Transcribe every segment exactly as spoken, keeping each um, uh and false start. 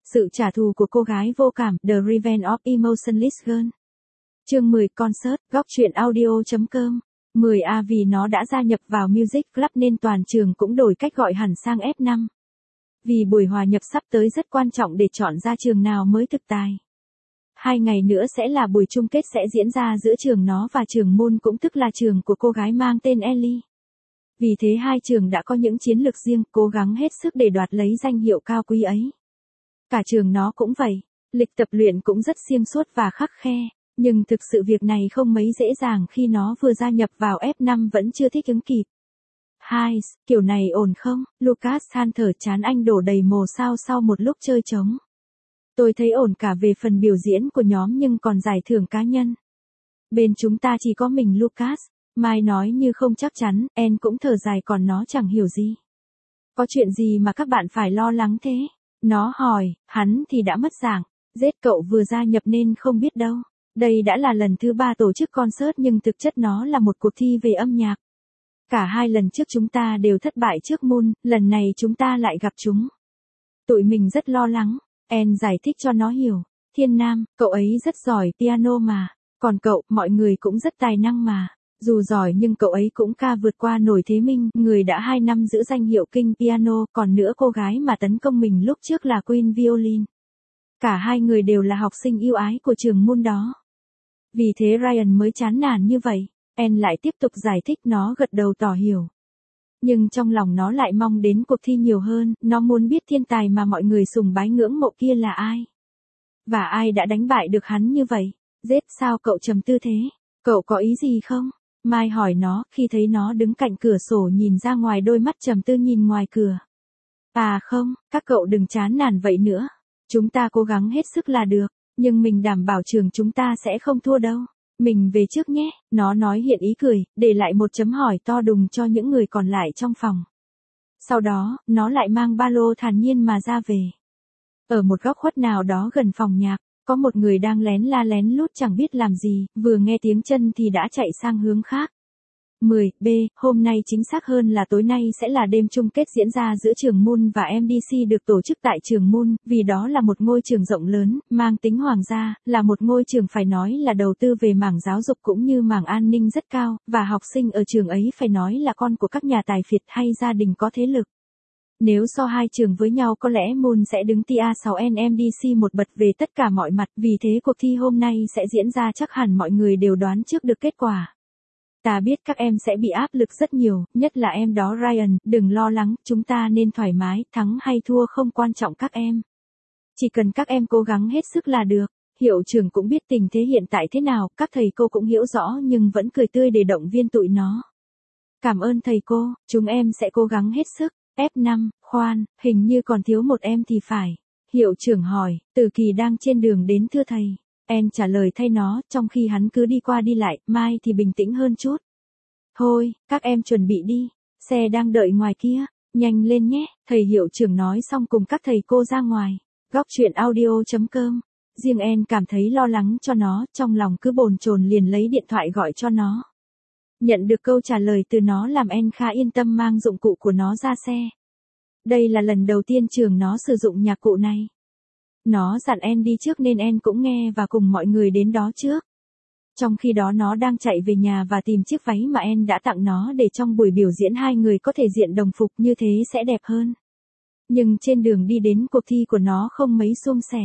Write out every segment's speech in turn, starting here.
Sự trả thù của cô gái vô cảm, The Revenge of Emotionless Girl. Chương mười Concert, góc truyện audio chấm com. mười A vì nó đã gia nhập vào Music Club nên toàn trường cũng đổi cách gọi hẳn sang F năm. Vì buổi hòa nhập sắp tới rất quan trọng để chọn ra trường nào mới thực tài. Hai ngày nữa sẽ là buổi chung kết sẽ diễn ra giữa trường nó và trường Moon, cũng tức là trường của cô gái mang tên Ellie. Vì thế hai trường đã có những chiến lược riêng, cố gắng hết sức để đoạt lấy danh hiệu cao quý ấy. Cả trường nó cũng vậy, lịch tập luyện cũng rất xiêm suốt và khắt khe, nhưng thực sự việc này không mấy dễ dàng khi nó vừa gia nhập vào F năm vẫn chưa thích ứng kịp. Hai, kiểu này ổn không? Lucas than thở chán anh đổ đầy mồ sao sau một lúc chơi trống. Tôi thấy ổn cả về phần biểu diễn của nhóm nhưng còn giải thưởng cá nhân. Bên chúng ta chỉ có mình Lucas. Mai nói như không chắc chắn, En cũng thở dài còn nó chẳng hiểu gì. Có chuyện gì mà các bạn phải lo lắng thế? Nó hỏi, hắn thì đã mất dạng. Giết cậu vừa gia nhập nên không biết đâu. Đây đã là lần thứ ba tổ chức concert nhưng thực chất nó là một cuộc thi về âm nhạc. Cả hai lần trước chúng ta đều thất bại trước Moon, lần này chúng ta lại gặp chúng. Tụi mình rất lo lắng. En giải thích cho nó hiểu. Thiên Nam, cậu ấy rất giỏi piano mà. Còn cậu, mọi người cũng rất tài năng mà. Dù giỏi nhưng cậu ấy cũng ca vượt qua nổi Thế Minh, người đã hai năm giữ danh hiệu King Piano, còn nữa cô gái mà tấn công mình lúc trước là Queen Violin. Cả hai người đều là học sinh yêu ái của trường Moon đó. Vì thế Ryan mới chán nản như vậy. En lại tiếp tục giải thích, nó gật đầu tỏ hiểu. Nhưng trong lòng nó lại mong đến cuộc thi nhiều hơn, nó muốn biết thiên tài mà mọi người sùng bái ngưỡng mộ kia là ai. Và ai đã đánh bại được hắn như vậy. Rết, sao cậu trầm tư thế? Cậu có ý gì không? Mai hỏi nó, khi thấy nó đứng cạnh cửa sổ nhìn ra ngoài, đôi mắt trầm tư nhìn ngoài cửa. À không, các cậu đừng chán nản vậy nữa. Chúng ta cố gắng hết sức là được, nhưng mình đảm bảo trường chúng ta sẽ không thua đâu. Mình về trước nhé, nó nói hiện ý cười, để lại một chấm hỏi to đùng cho những người còn lại trong phòng. Sau đó, nó lại mang ba lô thản nhiên mà ra về. Ở một góc khuất nào đó gần phòng nhạc, có một người đang lén la lén lút chẳng biết làm gì, vừa nghe tiếng chân thì đã chạy sang hướng khác. mười B, hôm nay chính xác hơn là tối nay sẽ là đêm chung kết diễn ra giữa trường Moon và em đê xê được tổ chức tại trường Moon, vì đó là một ngôi trường rộng lớn, mang tính hoàng gia, là một ngôi trường phải nói là đầu tư về mảng giáo dục cũng như mảng an ninh rất cao, và học sinh ở trường ấy phải nói là con của các nhà tài phiệt hay gia đình có thế lực. Nếu so hai trường với nhau có lẽ Moon sẽ đứng tia sáu en em đê xê một bậc về tất cả mọi mặt, vì thế cuộc thi hôm nay sẽ diễn ra chắc hẳn mọi người đều đoán trước được kết quả. Ta biết các em sẽ bị áp lực rất nhiều, nhất là em đó Ryan, đừng lo lắng, chúng ta nên thoải mái, thắng hay thua không quan trọng các em. Chỉ cần các em cố gắng hết sức là được. Hiệu trưởng cũng biết tình thế hiện tại thế nào, các thầy cô cũng hiểu rõ nhưng vẫn cười tươi để động viên tụi nó. Cảm ơn thầy cô, chúng em sẽ cố gắng hết sức. F năm, khoan, hình như còn thiếu một em thì phải. Hiệu trưởng hỏi, Từ Kỳ đang trên đường đến thưa thầy. En trả lời thay nó, trong khi hắn cứ đi qua đi lại, Mai thì bình tĩnh hơn chút. Thôi, các em chuẩn bị đi, xe đang đợi ngoài kia, nhanh lên nhé, thầy hiệu trưởng nói xong cùng các thầy cô ra ngoài. Góc truyện audio chấm com. Riêng En cảm thấy lo lắng cho nó, trong lòng cứ bồn chồn liền lấy điện thoại gọi cho nó. Nhận được câu trả lời từ nó làm En khá yên tâm mang dụng cụ của nó ra xe. Đây là lần đầu tiên trường nó sử dụng nhạc cụ này. Nó dặn En đi trước nên En cũng nghe và cùng mọi người đến đó trước. Trong khi đó nó đang chạy về nhà và tìm chiếc váy mà En đã tặng nó để trong buổi biểu diễn hai người có thể diện đồng phục, như thế sẽ đẹp hơn. Nhưng trên đường đi đến cuộc thi của nó không mấy suôn sẻ.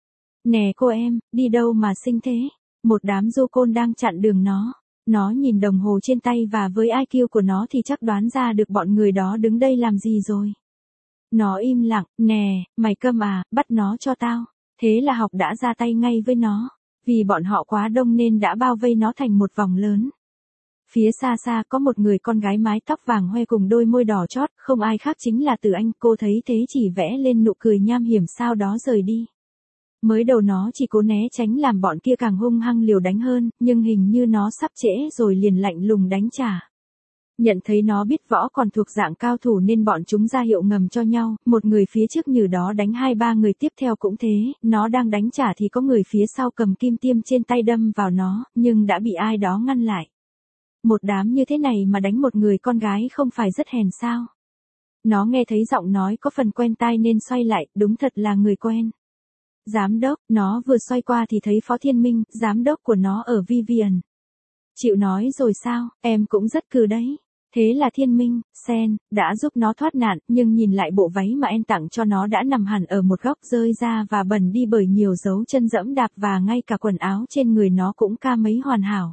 Nè cô em, đi đâu mà xinh thế? Một đám du côn đang chặn đường nó. Nó nhìn đồng hồ trên tay và với i kiu của nó thì chắc đoán ra được bọn người đó đứng đây làm gì rồi. Nó im lặng, nè, mày câm à, bắt nó cho tao. Thế là Học đã ra tay ngay với nó. Vì bọn họ quá đông nên đã bao vây nó thành một vòng lớn. Phía xa xa có một người con gái mái tóc vàng hoe cùng đôi môi đỏ chót, không ai khác chính là Từ Anh. Cô thấy thế chỉ vẽ lên nụ cười nham hiểm sau đó rời đi. Mới đầu nó chỉ cố né tránh làm bọn kia càng hung hăng liều đánh hơn, nhưng hình như nó sắp trễ rồi liền lạnh lùng đánh trả. Nhận thấy nó biết võ còn thuộc dạng cao thủ nên bọn chúng ra hiệu ngầm cho nhau, một người phía trước như đó đánh hai ba người tiếp theo cũng thế, nó đang đánh trả thì có người phía sau cầm kim tiêm trên tay đâm vào nó, nhưng đã bị ai đó ngăn lại. Một đám như thế này mà đánh một người con gái không phải rất hèn sao? Nó nghe thấy giọng nói có phần quen tai nên xoay lại, đúng thật là người quen. Giám đốc, nó vừa xoay qua thì thấy Phó Thiên Minh, giám đốc của nó ở Vivian. Chịu nói rồi sao, em cũng rất cừ đấy. Thế là Thiên Minh, Sen, đã giúp nó thoát nạn, nhưng nhìn lại bộ váy mà em tặng cho nó đã nằm hẳn ở một góc rơi ra và bẩn đi bởi nhiều dấu chân dẫm đạp và ngay cả quần áo trên người nó cũng ca mấy hoàn hảo.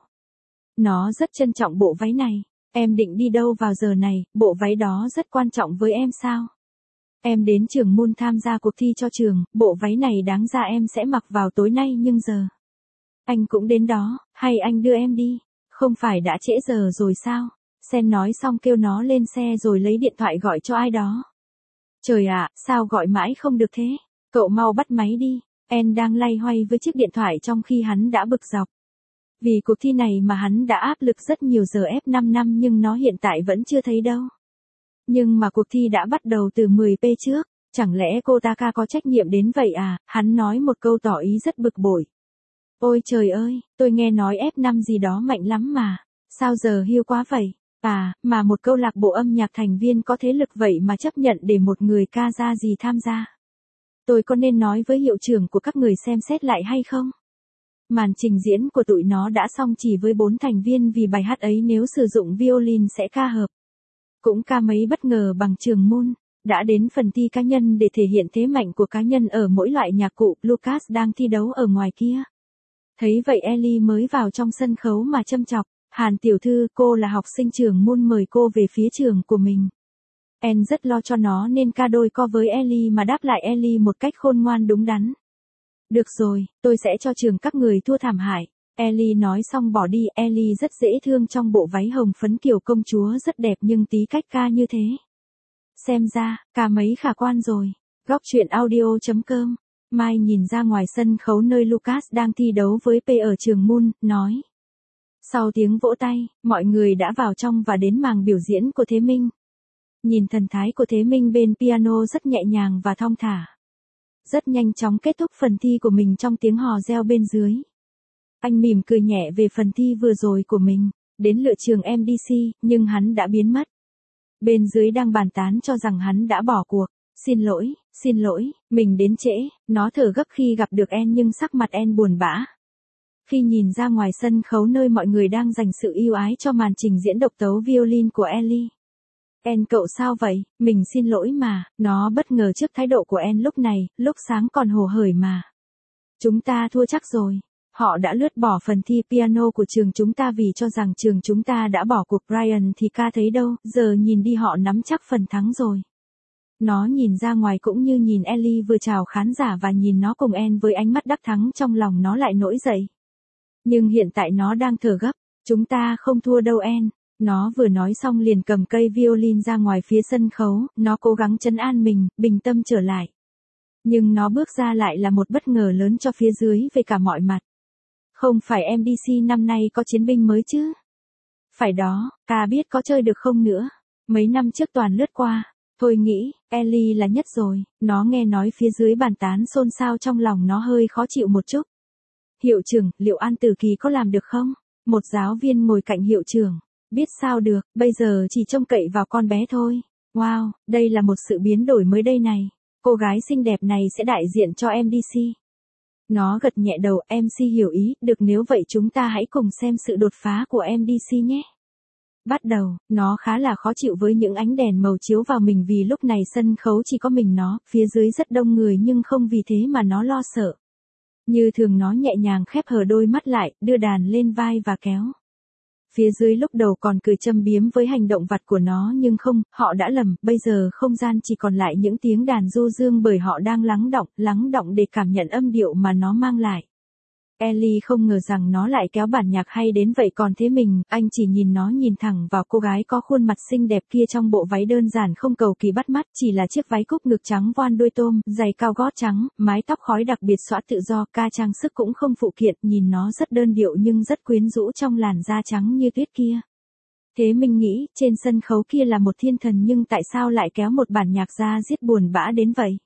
Nó rất trân trọng bộ váy này. Em định đi đâu vào giờ này, bộ váy đó rất quan trọng với em sao? Em đến trường Moon tham gia cuộc thi cho trường, bộ váy này đáng ra em sẽ mặc vào tối nay nhưng giờ. Anh cũng đến đó, hay anh đưa em đi? Không phải đã trễ giờ rồi sao? Sen nói xong kêu nó lên xe rồi lấy điện thoại gọi cho ai đó. Trời ạ, sao gọi mãi không được thế? Cậu mau bắt máy đi. En đang loay hoay với chiếc điện thoại trong khi hắn đã bực dọc. Vì cuộc thi này mà hắn đã áp lực rất nhiều giờ ép năm năm nhưng nó hiện tại vẫn chưa thấy đâu. Nhưng mà cuộc thi đã bắt đầu từ mười phút trước, chẳng lẽ cô Taka có trách nhiệm đến vậy à? Hắn nói một câu tỏ ý rất bực bội. Ôi trời ơi, tôi nghe nói ép năm gì đó mạnh lắm mà, sao giờ hiu quá vậy? À, mà một câu lạc bộ âm nhạc thành viên có thế lực vậy mà chấp nhận để một người ca ra gì tham gia. Tôi có nên nói với hiệu trưởng của các người xem xét lại hay không? Màn trình diễn của tụi nó đã xong chỉ với bốn thành viên vì bài hát ấy nếu sử dụng violin sẽ ca hợp. Cũng ca mấy bất ngờ bằng trường Moon. Đã đến phần thi cá nhân để thể hiện thế mạnh của cá nhân ở mỗi loại nhạc cụ, Lucas đang thi đấu ở ngoài kia. Thấy vậy Ellie mới vào trong sân khấu mà châm chọc. Hàn tiểu thư, cô là học sinh trường Moon mời cô về phía trường của mình. En rất lo cho nó nên ca đôi co với Ellie mà đáp lại Ellie một cách khôn ngoan đúng đắn. Được rồi, tôi sẽ cho trường các người thua thảm hại. Ellie nói xong bỏ đi. Ellie rất dễ thương trong bộ váy hồng phấn kiểu công chúa rất đẹp nhưng tí cách ca như thế. Xem ra, ca mấy khả quan rồi. Góc truyện audio chấm com. Mai nhìn ra ngoài sân khấu nơi Lucas đang thi đấu với P ở trường Moon, nói. Sau tiếng vỗ tay, mọi người đã vào trong và đến màn biểu diễn của Thế Minh. Nhìn thần thái của Thế Minh bên piano rất nhẹ nhàng và thong thả. Rất nhanh chóng kết thúc phần thi của mình trong tiếng hò reo bên dưới. Anh mỉm cười nhẹ về phần thi vừa rồi của mình, đến lựa trường em đê xê, nhưng hắn đã biến mất. Bên dưới đang bàn tán cho rằng hắn đã bỏ cuộc. Xin lỗi, xin lỗi, mình đến trễ. Nó thở gấp khi gặp được En nhưng sắc mặt En buồn bã. Khi nhìn ra ngoài sân khấu nơi mọi người đang dành sự yêu ái cho màn trình diễn độc tấu violin của Ellie. En cậu sao vậy, mình xin lỗi mà, nó bất ngờ trước thái độ của En lúc này, lúc sáng còn hồ hởi mà. Chúng ta thua chắc rồi. Họ đã lướt bỏ phần thi piano của trường chúng ta vì cho rằng trường chúng ta đã bỏ cuộc. Brian thì ca thấy đâu, giờ nhìn đi họ nắm chắc phần thắng rồi. Nó nhìn ra ngoài cũng như nhìn Ellie vừa chào khán giả và nhìn nó cùng En với ánh mắt đắc thắng trong lòng nó lại nổi dậy. Nhưng hiện tại nó đang thở gấp, chúng ta không thua đâu En. Nó vừa nói xong liền cầm cây violin ra ngoài phía sân khấu, nó cố gắng trấn an mình, bình tâm trở lại. Nhưng nó bước ra lại là một bất ngờ lớn cho phía dưới về cả mọi mặt. Không phải em đê xê năm nay có chiến binh mới chứ? Phải đó, ca biết có chơi được không nữa. Mấy năm trước toàn lướt qua. Thôi nghĩ, Ellie là nhất rồi. Nó nghe nói phía dưới bàn tán xôn xao trong lòng nó hơi khó chịu một chút. Hiệu trưởng, liệu An Tử Kỳ có làm được không? Một giáo viên ngồi cạnh hiệu trưởng. Biết sao được, bây giờ chỉ trông cậy vào con bé thôi. Wow, đây là một sự biến đổi mới đây này. Cô gái xinh đẹp này sẽ đại diện cho em đê xê. Nó gật nhẹ đầu, em xê hiểu ý, được nếu vậy chúng ta hãy cùng xem sự đột phá của em đê xê nhé. Bắt đầu, nó khá là khó chịu với những ánh đèn màu chiếu vào mình vì lúc này sân khấu chỉ có mình nó, phía dưới rất đông người nhưng không vì thế mà nó lo sợ. Như thường nó nhẹ nhàng khép hờ đôi mắt lại, đưa đàn lên vai và kéo. Phía dưới lúc đầu còn cười châm biếm với hành động vặt của nó nhưng không, họ đã lầm, bây giờ không gian chỉ còn lại những tiếng đàn du dương bởi họ đang lắng đọng, lắng đọng để cảm nhận âm điệu mà nó mang lại. Ellie không ngờ rằng nó lại kéo bản nhạc hay đến vậy còn thế mình, anh chỉ nhìn nó nhìn thẳng vào cô gái có khuôn mặt xinh đẹp kia trong bộ váy đơn giản không cầu kỳ bắt mắt, chỉ là chiếc váy cúc ngực trắng voan đuôi tôm, giày cao gót trắng, mái tóc khói đặc biệt xõa tự do, ca trang sức cũng không phụ kiện, nhìn nó rất đơn điệu nhưng rất quyến rũ trong làn da trắng như tuyết kia. Thế mình nghĩ, trên sân khấu kia là một thiên thần nhưng tại sao lại kéo một bản nhạc ra giết buồn bã đến vậy?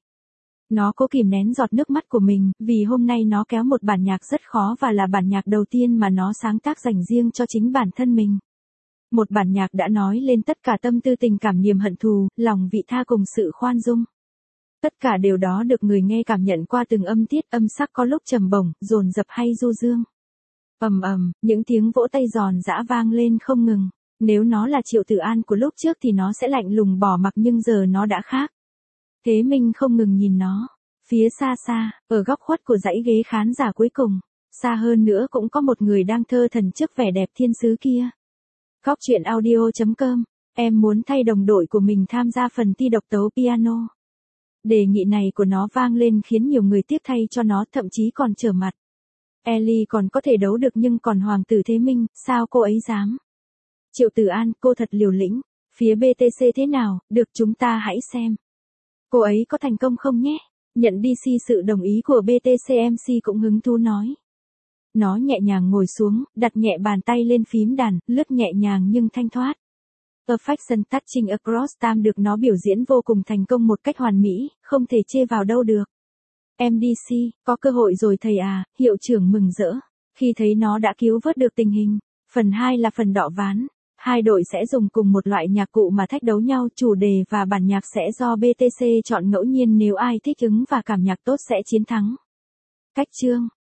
Nó cố kìm nén giọt nước mắt của mình, vì hôm nay nó kéo một bản nhạc rất khó và là bản nhạc đầu tiên mà nó sáng tác dành riêng cho chính bản thân mình. Một bản nhạc đã nói lên tất cả tâm tư tình cảm niềm hận thù, lòng vị tha cùng sự khoan dung. Tất cả điều đó được người nghe cảm nhận qua từng âm tiết, âm sắc có lúc trầm bổng, dồn dập hay du dương. Ầm ầm, những tiếng vỗ tay giòn giã vang lên không ngừng. Nếu nó là Triệu Tử An của lúc trước thì nó sẽ lạnh lùng bỏ mặc, nhưng giờ nó đã khác. Thế Minh không ngừng nhìn nó. Phía xa xa, ở góc khuất của dãy ghế khán giả cuối cùng, xa hơn nữa cũng có một người đang thơ thẩn trước vẻ đẹp thiên sứ kia. Góc truyện audio chấm com, em muốn thay đồng đội của mình tham gia phần thi độc tấu piano. Đề nghị này của nó vang lên khiến nhiều người tiếc thay cho nó, thậm chí còn trở mặt. Ellie còn có thể đấu được nhưng còn hoàng tử Thế Minh, sao cô ấy dám? Triệu Tử An, cô thật liều lĩnh. Phía bê tê xê thế nào, được, chúng ta hãy xem. Cô ấy có thành công không nhé? Nhận đê xê sự đồng ý của bê tê xê, em xê cũng hứng thú nói. Nó nhẹ nhàng ngồi xuống, đặt nhẹ bàn tay lên phím đàn, lướt nhẹ nhàng nhưng thanh thoát. Perfection Touching Across Time được nó biểu diễn vô cùng thành công một cách hoàn mỹ, không thể chê vào đâu được. em đê xê, có cơ hội rồi thầy à, hiệu trưởng mừng rỡ, khi thấy nó đã cứu vớt được tình hình. Phần hai là phần đọ ván. Hai đội sẽ dùng cùng một loại nhạc cụ mà thách đấu nhau, chủ đề và bản nhạc sẽ do bê tê xê chọn ngẫu nhiên, nếu ai thích ứng và cảm nhạc tốt sẽ chiến thắng. Cách chương